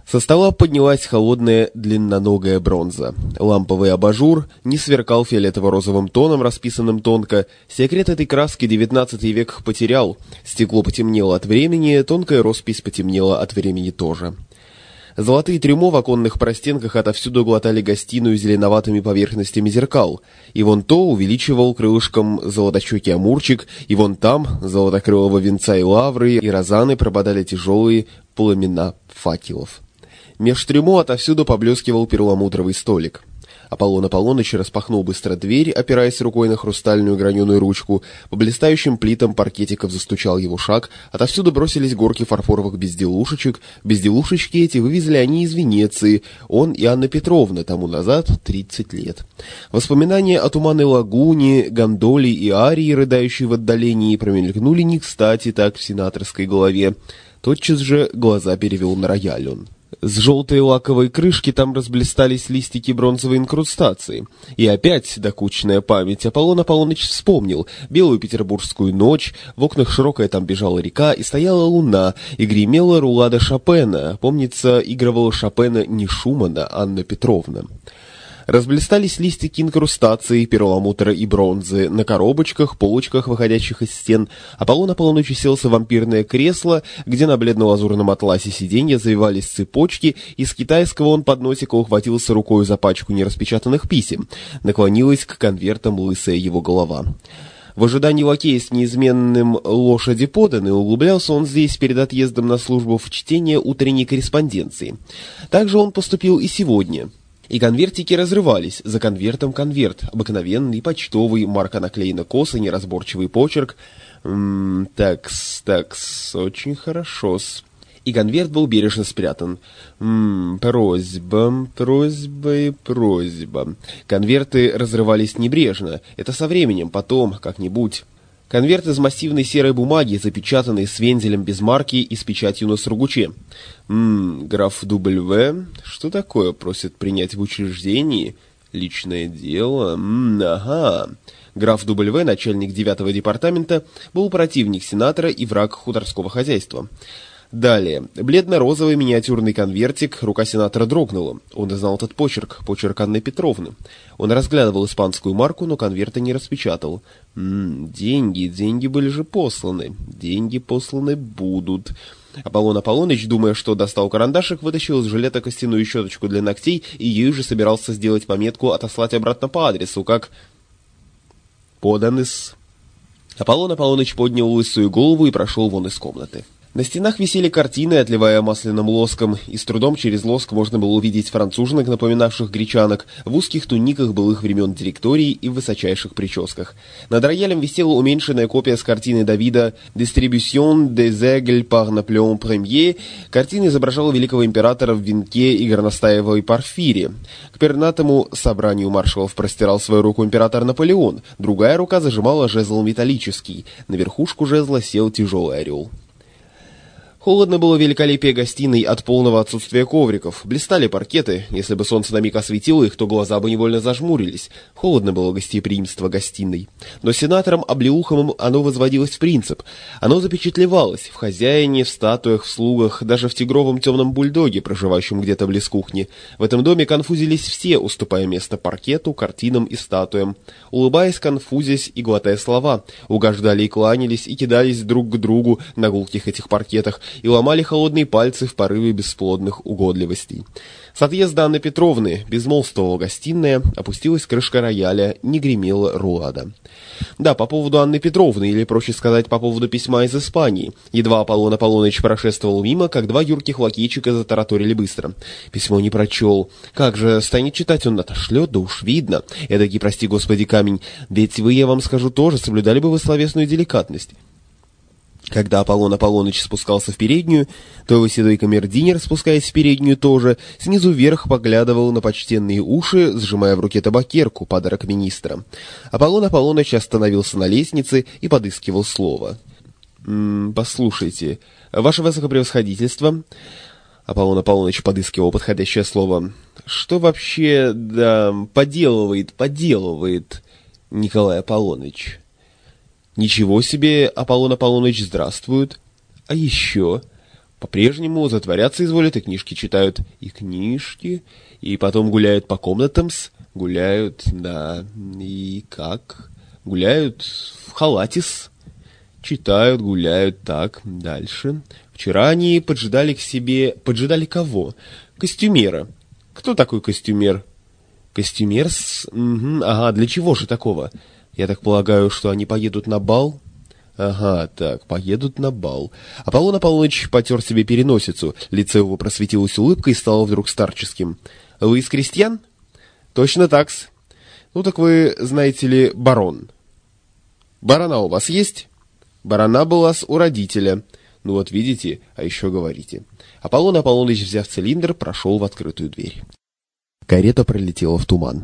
Со стола поднялась холодная длинноногая бронза. Ламповый абажур не сверкал фиолетово-розовым тоном, расписанным тонко. Секрет этой краски XIX век потерял. Стекло потемнело от времени, тонкая роспись потемнела от времени тоже. Золотые трюмо в оконных простенках отовсюду глотали гостиную зеленоватыми поверхностями зеркал. И вон то увеличивал крылышком золотощекий амурчик, и вон там золотокрылого венца и лавры и розаны прободали тяжелые пламена факелов. Меж трюмо отовсюду поблескивал перламутровый столик. Аполлон Аполлоныч распахнул быстро дверь, опираясь рукой на хрустальную граненую ручку. По блистающим плитам паркетиков застучал его шаг. Отовсюду бросились горки фарфоровых безделушечек. Безделушечки эти вывезли они из Венеции. Он и Анна Петровна тому назад 30 лет. Воспоминания о туманной лагуне, гондоле и арии, рыдающей в отдалении, промелькнули не кстати так в сенаторской голове. Тотчас же глаза перевел на рояль он. С желтой лаковой крышки там разблистались листики бронзовой инкрустации. И опять докучная память. Аполлон Аполлоныч вспомнил белую петербургскую ночь, в окнах широкая там бежала река, и стояла луна, и гремела рулада Шопена. Помнится, игрывала Шопена не Шумана, а Анна Петровна. Разблистались листики инкрустации, перламутра и бронзы. На коробочках, полочках, выходящих из стен, Аполлон Аполлоныч уселся в вампирное кресло, где на бледно-лазурном атласе сиденья завивались цепочки, и с китайского он подносика ухватился рукой за пачку нераспечатанных писем. Наклонилась к конвертам лысая его голова. В ожидании лакея с неизменным лошади поданы, углублялся он здесь перед отъездом на службу в чтение утренней корреспонденции. Так же он поступил и сегодня. И конвертики разрывались, за конвертом конверт, обыкновенный, почтовый, марка наклеена косо, неразборчивый почерк. Такс, очень хорошо-с. И конверт был бережно спрятан. Просьба. Конверты разрывались небрежно. Это со временем, потом, как-нибудь. Конверт из массивной серой бумаги, запечатанный с вензелем без марки и с печатью на сургуче. Граф W. Что такое? Просит принять в учреждении? Личное дело? Ага. Граф W., начальник 9-го департамента, был противник сенатора и враг хуторского хозяйства. Далее. Бледно-розовый миниатюрный конвертик, рука сенатора дрогнула. Он знал этот почерк Анны Петровны. Он разглядывал испанскую марку, но конверта не распечатал. Деньги были же посланы. Деньги посланы будут. Аполлон Аполлоныч, думая, что достал карандашик, вытащил из жилета костяную щеточку для ногтей и ею же собирался сделать пометку отослать обратно по адресу, как «Подан-с». Аполлон Аполлоныч поднял лысую голову и прошел вон из комнаты. На стенах висели картины, отливая масляным лоском, и с трудом через лоск можно было увидеть француженок, напоминавших гречанок, в узких туниках былых времен директории и в высочайших прическах. Над роялем висела уменьшенная копия с картины Давида «Distribution des aigles par Napoléon Ier». Картина изображала великого императора в венке и горностаевой парфире. К пернатому собранию маршалов простирал свою руку император Наполеон, другая рука зажимала жезл металлический, на верхушку жезла сел тяжелый орел. Холодно было великолепие гостиной от полного отсутствия ковриков. Блистали паркеты. Если бы солнце на миг осветило их, то глаза бы невольно зажмурились. Холодно было гостеприимство гостиной. Но сенатором Облеуховым оно возводилось в принцип. Оно запечатлевалось в хозяине, в статуях, в слугах, даже в тигровом темном бульдоге, проживающем где-то близ кухни. В этом доме конфузились все, уступая место паркету, картинам и статуям. Улыбаясь, конфузясь и глотая слова, угождали и кланялись, и кидались друг к другу на гулких этих паркетах, и ломали холодные пальцы в порыве бесплодных угодливостей. С отъезда Анны Петровны безмолвствовала гостиная, опустилась крышка рояля, не гремела рулада. Да, по поводу Анны Петровны, или, проще сказать, по поводу письма из Испании. Едва Аполлон Аполлоныч прошествовал мимо, как два юрких лакейчика затараторили быстро. Письмо не прочел. Как же, станет читать, он отошлет, да уж видно. Эдакий, прости господи, камень. Ведь вы, я вам скажу, тоже соблюдали бы вы словесную деликатность. Когда Аполлон Аполлоныч спускался в переднюю, то его седой камердинер, спускаясь в переднюю тоже, снизу вверх поглядывал на почтенные уши, сжимая в руке табакерку, подарок министра. Аполлон Аполлоныч остановился на лестнице и подыскивал слово. «Послушайте, ваше высокопревосходительство...» Аполлон Аполлоныч подыскивал подходящее слово. «Что вообще, поделывает Николай Аполлоныч?» «Ничего себе, Аполлон Аполлоныч, здравствует. А еще? По-прежнему затворяться изволят и книжки читают. И книжки, и потом гуляют по комнатам-с. Гуляют, да, и как? Гуляют в халатис. Читают, гуляют, так, дальше. Вчера они поджидали к себе... Поджидали кого? Костюмера. Кто такой костюмер? Костюмер с... Ага, для чего же такого? Я так полагаю, что они поедут на бал? Ага, так, поедут на бал. Аполлон Аполлоныч потер себе переносицу. Лицо его просветилось улыбкой и стало вдруг старческим. Вы из крестьян? Точно так-с. Ну так вы, знаете ли, барон. Барана у вас есть? Барана была у родителя. Ну вот видите, а еще говорите. Аполлон Аполлоныч, взяв цилиндр, прошел в открытую дверь. Карета пролетела в туман.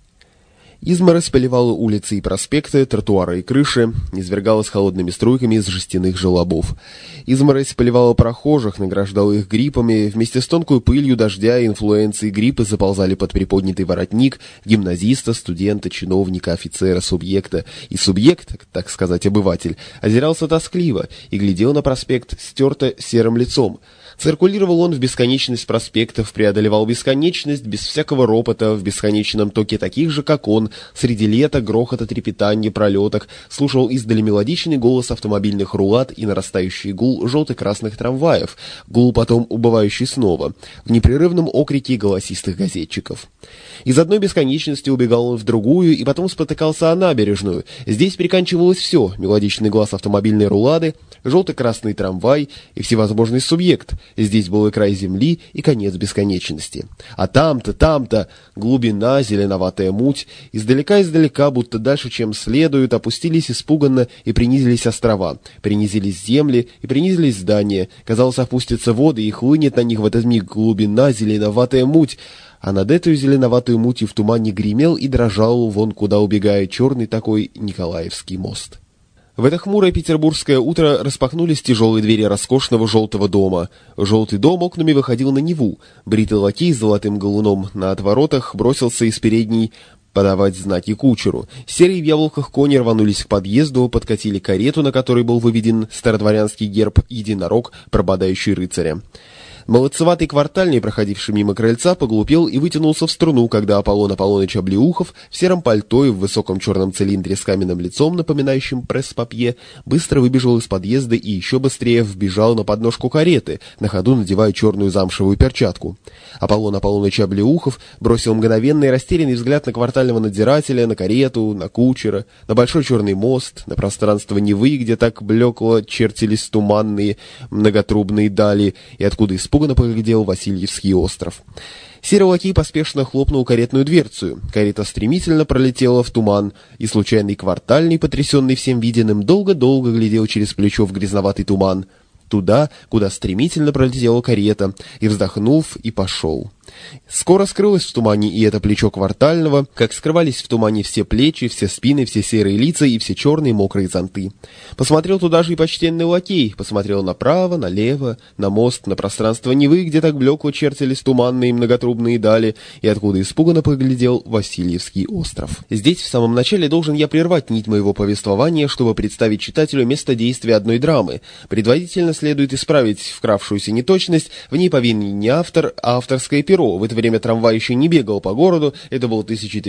Изморозь поливала улицы и проспекты, тротуары и крыши, низвергалась холодными струйками из жестяных желобов. Изморозь поливала прохожих, награждала их гриппами, вместе с тонкой пылью дождя и инфлюенцией гриппы заползали под приподнятый воротник гимназиста, студента, чиновника, офицера, субъекта. И субъект, так сказать, обыватель, озирался тоскливо и глядел на проспект стерто серым лицом. Циркулировал он в бесконечность проспектов, преодолевал бесконечность без всякого ропота, в бесконечном токе таких же, как он, среди лета, грохота, трепетания, пролеток, слушал издали мелодичный голос автомобильных рулат и нарастающий гул желто-красных трамваев, гул потом убывающий снова, в непрерывном окрике голосистых газетчиков. Из одной бесконечности убегал он в другую и потом спотыкался о набережную. Здесь приканчивалось все: мелодичный глаз автомобильной рулады, желто-красный трамвай и всевозможный субъект. Здесь был и край земли, и конец бесконечности. А там-то, глубина, зеленоватая муть, издалека, будто дальше, чем следует, опустились испуганно и принизились острова, принизились земли и принизились здания. Казалось, опустятся воды и хлынет на них в этот миг глубина, зеленоватая муть. А над этой зеленоватой мутью в тумане гремел и дрожал, вон куда убегает черный такой Николаевский мост. В это хмурое петербургское утро распахнулись тяжелые двери роскошного желтого дома. Желтый дом окнами выходил на Неву. Бритый лакей с золотым галуном на отворотах бросился из передней подавать знаки кучеру. Серые в яблоках кони рванулись к подъезду, подкатили карету, на которой был выведен стародворянский герб «Единорог, прободающий рыцаря». Молодцеватый квартальный, проходивший мимо крыльца, поглупел и вытянулся в струну, когда Аполлон Аполлоныч Облеухов в сером пальто и в высоком черном цилиндре с каменным лицом, напоминающим пресс-папье, быстро выбежал из подъезда и еще быстрее вбежал на подножку кареты, на ходу надевая черную замшевую перчатку. Аполлон Аполлоныч Облеухов бросил мгновенный и растерянный взгляд на квартального надзирателя, на карету, на кучера, на большой черный мост, на пространство Невы, где так блекло чертились туманные многотрубные дали, и откуда испуганно поглядел Васильевский остров. Серый лакей поспешно хлопнул каретную дверцу. Карета стремительно пролетела в туман, и случайный квартальный, потрясенный всем виденным, долго-долго глядел через плечо в грязноватый туман, туда, куда стремительно пролетела карета, и, вздохнув, и пошел. Скоро скрылось в тумане и это плечо квартального, как скрывались в тумане все плечи, все спины, все серые лица и все черные мокрые зонты. Посмотрел туда же и почтенный лакей, посмотрел направо, налево, на мост, на пространство Невы, где так блекло чертились туманные многотрубные дали, и откуда испуганно поглядел Васильевский остров. Здесь в самом начале должен я прервать нить моего повествования, чтобы представить читателю место действия одной драмы. Предварительно следует исправить вкравшуюся неточность, в ней повинен не автор, а авторское перо. В это время трамвай еще не бегал по городу, это был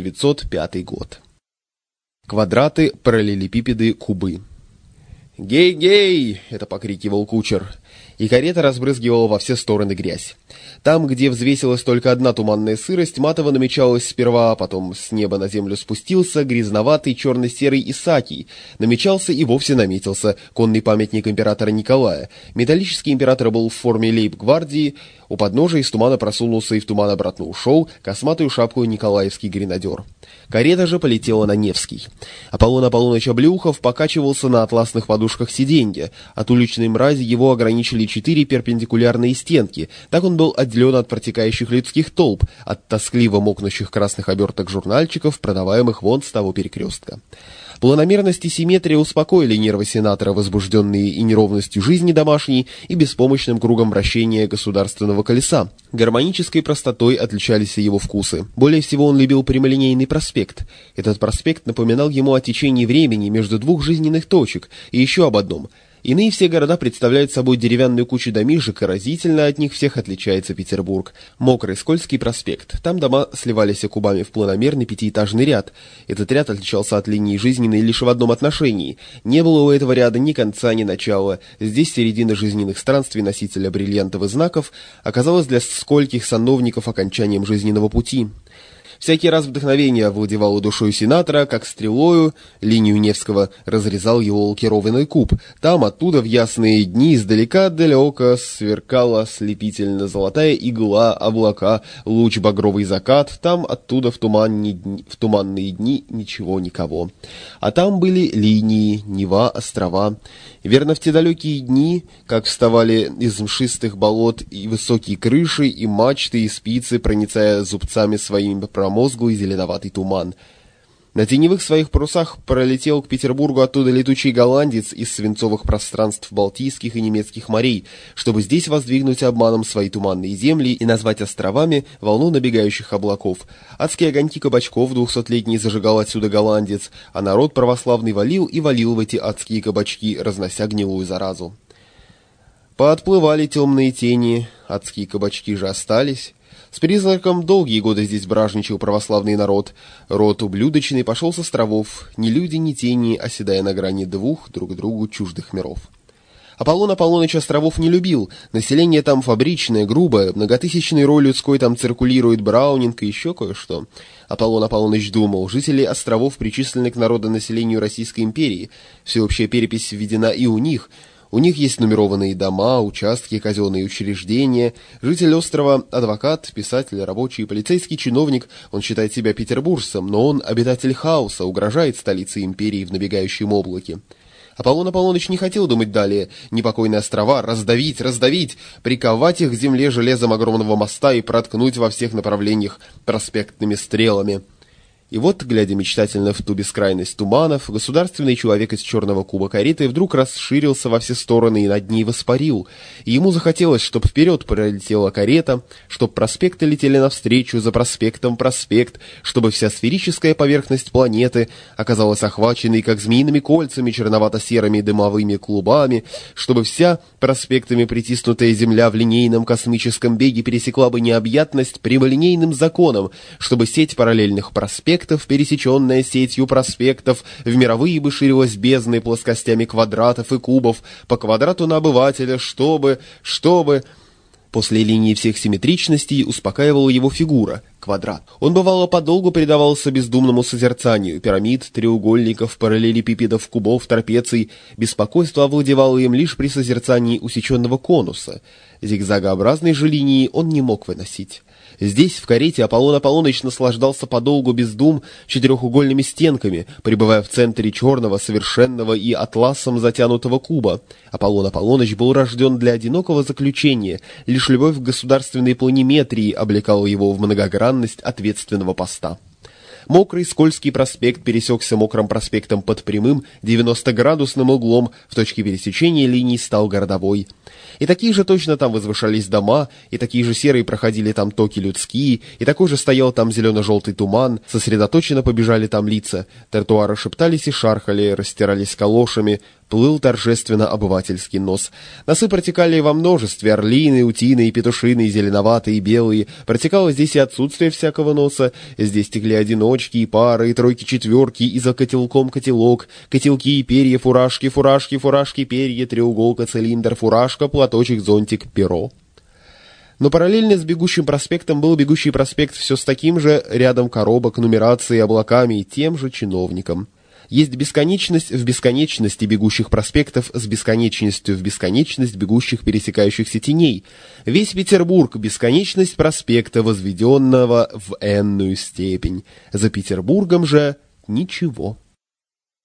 1905 год. Квадраты, параллелепипеды, кубы. «Гей-гей!» — это покрикивал кучер, и карета разбрызгивала во все стороны грязь. Там, где взвесилась только одна туманная сырость, матово намечалась сперва, а потом с неба на землю спустился грязноватый черно-серый Исаакий. Намечался и вовсе наметился конный памятник императора Николая. Металлический император был в форме лейб-гвардии, у подножия из тумана просунулся и в туман обратно ушел косматую шапку Николаевский гренадер. Карета же полетела на Невский. Аполлон Аполлоныч Облеухов покачивался на атласных подушках сиденья. От уличной мрази его ограничили 4 перпендикулярные стенки. Так он был отделен от протекающих людских толп, от тоскливо мокнущих красных оберток журнальчиков, продаваемых вон с того перекрестка. Планомерность и симметрия успокоили нервы сенатора, возбужденные и неровностью жизни домашней, и беспомощным кругом вращения государственного колеса. Гармонической простотой отличались и его вкусы. Более всего он любил прямолинейный проспект. Этот проспект напоминал ему о течении времени между двух жизненных точек, и еще об одном. Иные все города представляют собой деревянную кучу домишек, и разительно от них всех отличается Петербург. Мокрый, скользкий проспект. Там дома сливались кубами в планомерный пятиэтажный ряд. Этот ряд отличался от линии жизненной лишь в одном отношении. Не было у этого ряда ни конца, ни начала. Здесь середина жизненных странствий носителя бриллиантовых знаков оказалась для скольких сановников окончанием жизненного пути. Всякий раз вдохновение овладевало душою сенатора, как стрелою линию Невского разрезал его лакированный куб. Там оттуда в ясные дни издалека-далеко сверкала ослепительно золотая игла, облака, луч багровый закат. Там оттуда в туманные дни ничего никого. А там были линии, Нева, острова. Верно, в те далекие дни, как вставали из мшистых болот и высокие крыши, и мачты, и спицы, проницая зубцами своими промозглый зеленоватый туман. На теневых своих парусах пролетел к Петербургу оттуда летучий голландец из свинцовых пространств Балтийских и немецких морей, чтобы здесь воздвигнуть обманом свои туманные земли и назвать островами волну набегающих облаков. Адские огоньки кабачков 200-летний зажигал отсюда голландец, а народ православный валил и валил в эти адские кабачки, разнося гнилую заразу. Поотплывали темные тени, адские кабачки же остались. С признаком долгие годы здесь бражничал православный народ. Род ублюдочный пошел с островов, ни люди, ни тени, оседая на грани двух друг другу чуждых миров. Аполлон Аполлоныч островов не любил, население там фабричное, грубое, многотысячный рой людской там циркулирует Браунинг и еще кое-что. Аполлон Аполлоныч думал, жители островов причислены к народонаселению Российской империи, всеобщая перепись введена и у них есть нумерованные дома, участки, казенные учреждения. Житель острова – адвокат, писатель, рабочий, полицейский чиновник. Он считает себя петербуржцем, но он обитатель хаоса, угрожает столице империи в набегающем облаке. Аполлон Аполлоныч не хотел думать далее. Непокойные острова раздавить, приковать их к земле железом огромного моста и проткнуть во всех направлениях проспектными стрелами. И вот, глядя мечтательно в ту бескрайность туманов, государственный человек из черного куба кареты вдруг расширился во все стороны и над ней воспарил. И ему захотелось, чтоб вперед пролетела карета, чтоб проспекты летели навстречу, за проспектом проспект, чтобы вся сферическая поверхность планеты оказалась охваченной, как змеиными кольцами, черновато-серыми дымовыми клубами, чтобы вся проспектами притиснутая земля в линейном космическом беге пересекла бы необъятность прямолинейным законом, чтобы сеть параллельных проспектов, пересеченная сетью проспектов, в мировые бы ширилась бездной плоскостями квадратов и кубов, по квадрату на обывателя, чтобы... После линии всех симметричностей успокаивала его фигура — квадрат. Он, бывало, подолгу предавался бездумному созерцанию пирамид, треугольников, параллелепипедов, кубов, трапеций. Беспокойство овладевало им лишь при созерцании усеченного конуса. Зигзагообразной же линии он не мог выносить. Здесь, в карете, Аполлон Аполлоныч наслаждался подолгу без дум четырехугольными стенками, пребывая в центре черного, совершенного и атласом затянутого куба. Аполлон Аполлоныч был рожден для одинокого заключения, лишь любовь к государственной планиметрии облекала его в многогранность ответственного поста. Мокрый, скользкий проспект пересекся мокрым проспектом под прямым 90-градусным углом, в точке пересечения линий стал городовой. И такие же точно там возвышались дома, и такие же серые проходили там токи людские, и такой же стоял там зелено-желтый туман, сосредоточенно побежали там лица, тротуары шептались и шархали, растирались калошами, плыл торжественно обывательский нос. Носы протекали во множестве: орлиные, утиные, петушиные, зеленоватые, белые. Протекало здесь и отсутствие всякого носа. Здесь текли одиночки и пары, и тройки, четверки, и за котелком котелок, котелки и перья, фуражки, фуражки, фуражки, перья, треуголка, цилиндр, фуражка, платочек, зонтик, перо. Но параллельно с бегущим проспектом был бегущий проспект все с таким же рядом коробок, нумерацией, облаками и тем же чиновником. Есть бесконечность в бесконечности бегущих проспектов с бесконечностью в бесконечность бегущих пересекающихся теней. Весь Петербург — бесконечность проспекта, возведенного в n-ную степень. За Петербургом же ничего.